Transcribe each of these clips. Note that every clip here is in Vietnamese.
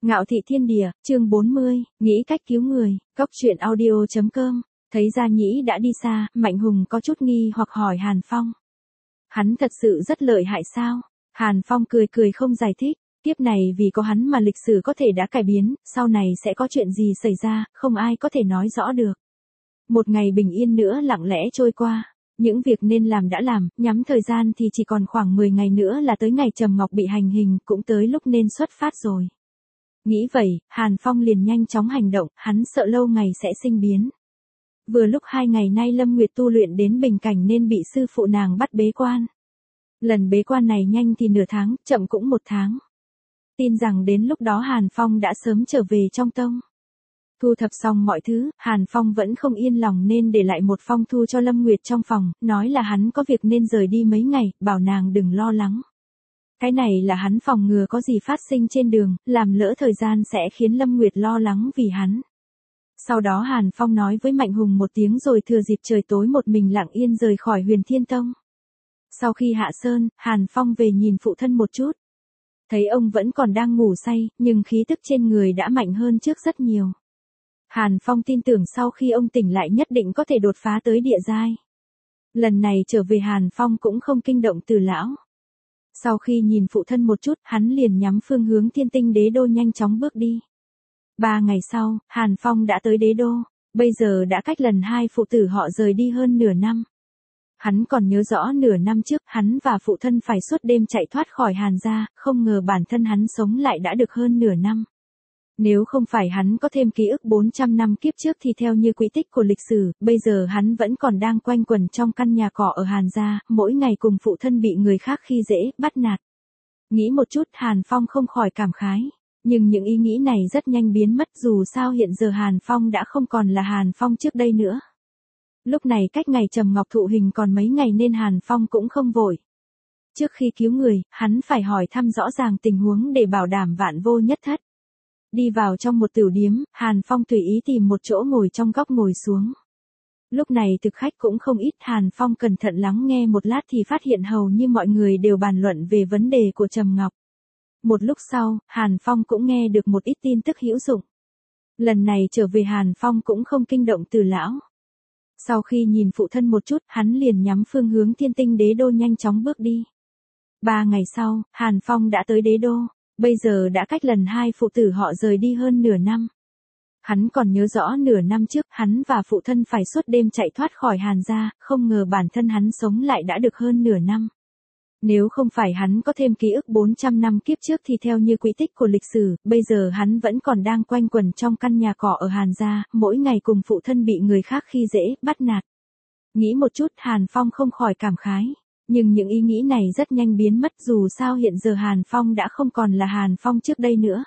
Ngạo thị thiên địa, chương 40, nghĩ cách cứu người, góc truyện audio.com. Thấy Gia Nhĩ đã đi xa, Mạnh Hùng có chút nghi hoặc hỏi Hàn Phong. Hắn thật sự rất lợi hại sao? Hàn Phong cười cười không giải thích. Tiếp này vì có hắn mà lịch sử có thể đã cải biến, sau này sẽ có chuyện gì xảy ra, không ai có thể nói rõ được. Một ngày bình yên nữa lặng lẽ trôi qua. Những việc nên làm đã làm, nhắm thời gian thì chỉ còn khoảng 10 ngày nữa là tới ngày Trầm Ngọc bị hành hình, cũng tới lúc nên xuất phát rồi. Nghĩ vậy, Hàn Phong liền nhanh chóng hành động, hắn sợ lâu ngày sẽ sinh biến. Vừa lúc 2 ngày nay Lâm Nguyệt tu luyện đến bình cảnh nên bị sư phụ nàng bắt bế quan. Lần bế quan này nhanh thì nửa tháng, chậm cũng 1 tháng. Tin rằng đến lúc đó Hàn Phong đã sớm trở về trong tông. Thu thập xong mọi thứ, Hàn Phong vẫn không yên lòng nên để lại một phong thư cho Lâm Nguyệt trong phòng, nói là hắn có việc nên rời đi mấy ngày, bảo nàng đừng lo lắng. Cái này là hắn phòng ngừa có gì phát sinh trên đường, làm lỡ thời gian sẽ khiến Lâm Nguyệt lo lắng vì hắn. Sau đó Hàn Phong nói với Mạnh Hùng một tiếng rồi thừa dịp trời tối một mình lặng yên rời khỏi Huyền Thiên Tông. Sau khi hạ sơn, Hàn Phong về nhìn phụ thân một chút. Thấy ông vẫn còn đang ngủ say, nhưng khí tức trên người đã mạnh hơn trước rất nhiều. Hàn Phong tin tưởng sau khi ông tỉnh lại nhất định có thể đột phá tới địa giai. Lần này trở về Hàn Phong cũng không kinh động Từ lão. Sau khi nhìn phụ thân một chút, hắn liền nhắm phương hướng Thiên Tinh Đế Đô nhanh chóng bước đi. 3 ngày sau, Hàn Phong đã tới Đế Đô, bây giờ đã cách lần 2 phụ tử họ rời đi hơn nửa năm. Hắn còn nhớ rõ nửa năm trước, hắn và phụ thân phải suốt đêm chạy thoát khỏi Hàn gia, không ngờ bản thân hắn sống lại đã được hơn nửa năm. Nếu không phải hắn có thêm ký ức 400 năm kiếp trước thì theo như quỹ tích của lịch sử, bây giờ hắn vẫn còn đang quanh quẩn trong căn nhà cỏ ở Hàn gia, mỗi ngày cùng phụ thân bị người khác khi dễ, bắt nạt. Nghĩ một chút Hàn Phong không khỏi cảm khái. Nhưng những ý nghĩ này rất nhanh biến mất, dù sao hiện giờ Hàn Phong đã không còn là Hàn Phong trước đây nữa. Lúc này cách ngày Trầm Ngọc thụ hình còn mấy ngày nên Hàn Phong cũng không vội. Trước khi cứu người, hắn phải hỏi thăm rõ ràng tình huống để bảo đảm vạn vô nhất thất. Đi vào trong một tiểu điếm, Hàn Phong tùy ý tìm một chỗ ngồi trong góc ngồi xuống. Lúc này thực khách cũng không ít, Hàn Phong cẩn thận lắng nghe một lát thì phát hiện hầu như mọi người đều bàn luận về vấn đề của Trầm Ngọc. Một lúc sau, Hàn Phong cũng nghe được một ít tin tức hữu dụng. Lần này trở về Hàn Phong cũng không kinh động Từ lão. Sau khi nhìn phụ thân một chút, hắn liền nhắm phương hướng Thiên Tinh Đế Đô nhanh chóng bước đi. 3 ngày sau, Hàn Phong đã tới Đế Đô, bây giờ đã cách lần 2 phụ tử họ rời đi hơn nửa năm. Hắn còn nhớ rõ nửa năm trước, hắn và phụ thân phải suốt đêm chạy thoát khỏi Hàn gia, không ngờ bản thân hắn sống lại đã được hơn nửa năm. Nếu không phải hắn có thêm ký ức 400 năm kiếp trước thì theo như quỹ tích của lịch sử, bây giờ hắn vẫn còn đang quanh quẩn trong căn nhà cỏ ở Hàn gia, mỗi ngày cùng phụ thân bị người khác khi dễ, bắt nạt. Nghĩ một chút Hàn Phong không khỏi cảm khái. Nhưng những ý nghĩ này rất nhanh biến mất, dù sao hiện giờ Hàn Phong đã không còn là Hàn Phong trước đây nữa.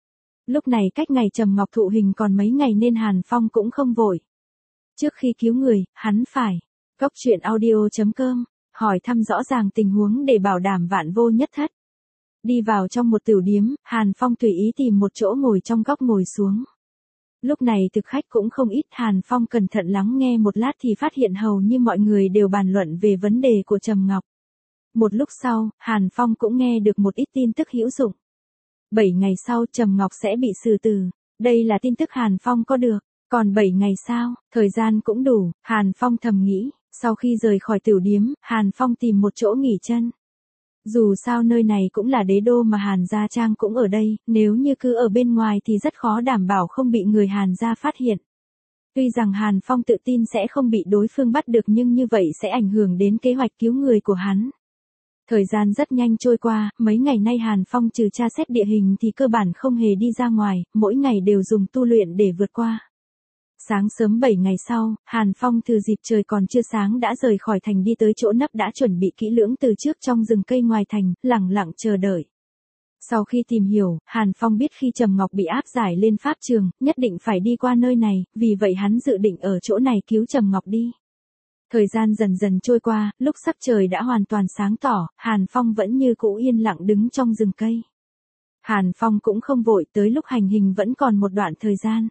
Lúc này cách ngày Trầm Ngọc thụ hình còn mấy ngày nên Hàn Phong cũng không vội. Trước khi cứu người, hắn phải. Góc truyện audio.com. Hỏi thăm rõ ràng tình huống để bảo đảm vạn vô nhất thất. Đi vào trong một tiểu điếm, Hàn Phong tùy ý tìm một chỗ ngồi trong góc ngồi xuống. Lúc này thực khách cũng không ít, Hàn Phong cẩn thận lắng nghe một lát thì phát hiện hầu như mọi người đều bàn luận về vấn đề của Trầm Ngọc. Một lúc sau, Hàn Phong cũng nghe được một ít tin tức hữu dụng. 7 ngày sau Trầm Ngọc sẽ bị xử tử. Đây là tin tức Hàn Phong có được. Còn 7 ngày sau, thời gian cũng đủ, Hàn Phong thầm nghĩ. Sau khi rời khỏi tiểu điếm, Hàn Phong tìm một chỗ nghỉ chân. Dù sao nơi này cũng là Đế Đô mà Hàn Gia Trang cũng ở đây, nếu như cứ ở bên ngoài thì rất khó đảm bảo không bị người Hàn Gia phát hiện. Tuy rằng Hàn Phong tự tin sẽ không bị đối phương bắt được nhưng như vậy sẽ ảnh hưởng đến kế hoạch cứu người của hắn. Thời gian rất nhanh trôi qua, mấy ngày nay Hàn Phong trừ tra xét địa hình thì cơ bản không hề đi ra ngoài, mỗi ngày đều dùng tu luyện để vượt qua. Sáng sớm 7 ngày sau, Hàn Phong thừa dịp trời còn chưa sáng đã rời khỏi thành đi tới chỗ nấp đã chuẩn bị kỹ lưỡng từ trước trong rừng cây ngoài thành, lặng lặng chờ đợi. Sau khi tìm hiểu, Hàn Phong biết khi Trầm Ngọc bị áp giải lên pháp trường, nhất định phải đi qua nơi này, vì vậy hắn dự định ở chỗ này cứu Trầm Ngọc đi. Thời gian dần dần trôi qua, lúc sắp trời đã hoàn toàn sáng tỏ, Hàn Phong vẫn như cũ yên lặng đứng trong rừng cây. Hàn Phong cũng không vội, tới lúc hành hình vẫn còn một đoạn thời gian.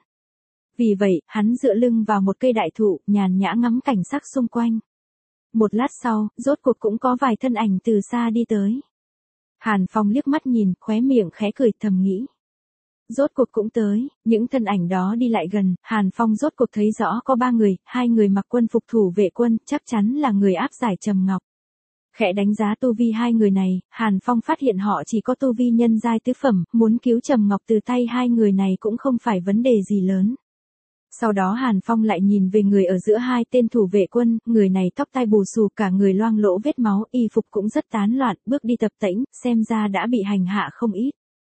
Vì vậy, hắn dựa lưng vào một cây đại thụ, nhàn nhã ngắm cảnh sắc xung quanh. Một lát sau, rốt cuộc cũng có vài thân ảnh từ xa đi tới. Hàn Phong liếc mắt nhìn, khóe miệng khẽ cười thầm nghĩ. Rốt cuộc cũng tới, những thân ảnh đó đi lại gần, Hàn Phong rốt cuộc thấy rõ có 3 người, 2 người mặc quân phục thủ vệ quân, chắc chắn là người áp giải Trầm Ngọc. Khẽ đánh giá tu vi 2 người này, Hàn Phong phát hiện họ chỉ có tu vi nhân giai tứ phẩm, muốn cứu Trầm Ngọc từ tay 2 người này cũng không phải vấn đề gì lớn. Sau đó Hàn Phong lại nhìn về người ở giữa 2 tên thủ vệ quân, người này tóc tai bù xù, cả người loang lỗ vết máu, y phục cũng rất tán loạn, bước đi tập tễnh, xem ra đã bị hành hạ không ít.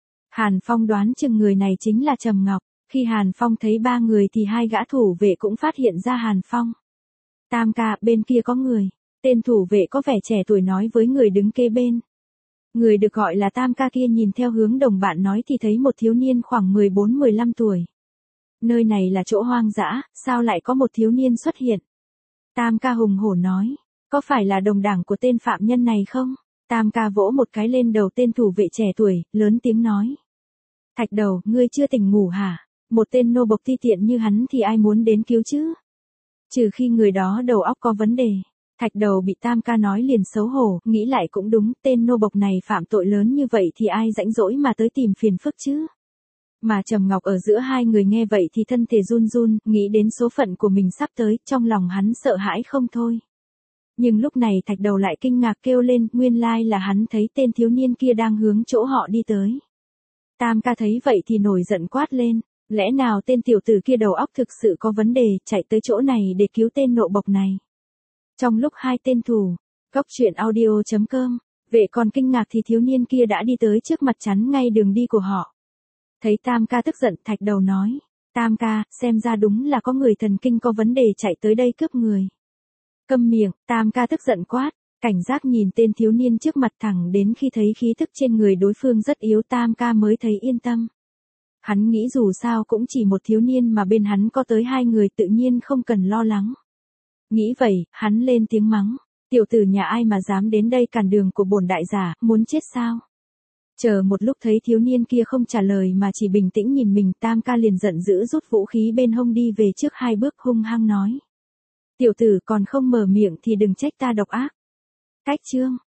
Hàn Phong đoán chừng người này chính là Trầm Ngọc. Khi Hàn Phong thấy 3 người thì 2 gã thủ vệ cũng phát hiện ra Hàn Phong. Tam ca, bên kia có người. Tên thủ vệ có vẻ trẻ tuổi nói với người đứng kế bên. Người được gọi là Tam ca kia nhìn theo hướng đồng bạn nói thì thấy một thiếu niên khoảng 14-15 tuổi. Nơi này là chỗ hoang dã, sao lại có một thiếu niên xuất hiện? Tam ca hùng hổ nói, có phải là đồng đảng của tên phạm nhân này không? Tam ca vỗ một cái lên đầu tên thủ vệ trẻ tuổi, lớn tiếng nói. Thạch Đầu, ngươi chưa tỉnh ngủ hả? Một tên nô bộc ti tiện như hắn thì ai muốn đến cứu chứ? Trừ khi người đó đầu óc có vấn đề. Thạch Đầu bị Tam ca nói liền xấu hổ, nghĩ lại cũng đúng, tên nô bộc này phạm tội lớn như vậy thì ai rảnh rỗi mà tới tìm phiền phức chứ? Mà Trầm Ngọc ở giữa 2 người nghe vậy thì thân thể run run, nghĩ đến số phận của mình sắp tới, trong lòng hắn sợ hãi không thôi. Nhưng lúc này Thạch Đầu lại kinh ngạc kêu lên, nguyên lai là hắn thấy tên thiếu niên kia đang hướng chỗ họ đi tới. Tam ca thấy vậy thì nổi giận quát lên, lẽ nào tên tiểu tử kia đầu óc thực sự có vấn đề, chạy tới chỗ này để cứu tên nộ bộc này. Trong lúc 2 tên thủ, góc truyện audio.com, vệ còn kinh ngạc thì thiếu niên kia đã đi tới trước mặt chắn ngay đường đi của họ. Thấy Tam ca tức giận, Thạch Đầu nói, Tam ca, xem ra đúng là có người thần kinh có vấn đề chạy tới đây cướp người. Câm miệng, Tam ca tức giận quát, cảnh giác nhìn tên thiếu niên trước mặt thẳng đến khi thấy khí tức trên người đối phương rất yếu Tam ca mới thấy yên tâm. Hắn nghĩ dù sao cũng chỉ một thiếu niên mà bên hắn có tới 2 người tự nhiên không cần lo lắng. Nghĩ vậy, hắn lên tiếng mắng, tiểu tử nhà ai mà dám đến đây cản đường của bổn đại giả, muốn chết sao? Chờ một lúc thấy thiếu niên kia không trả lời mà chỉ bình tĩnh nhìn mình, Tam ca liền giận dữ rút vũ khí bên hông đi về trước 2 bước hung hăng nói. Tiểu tử còn không mở miệng thì đừng trách ta độc ác. Cách chương.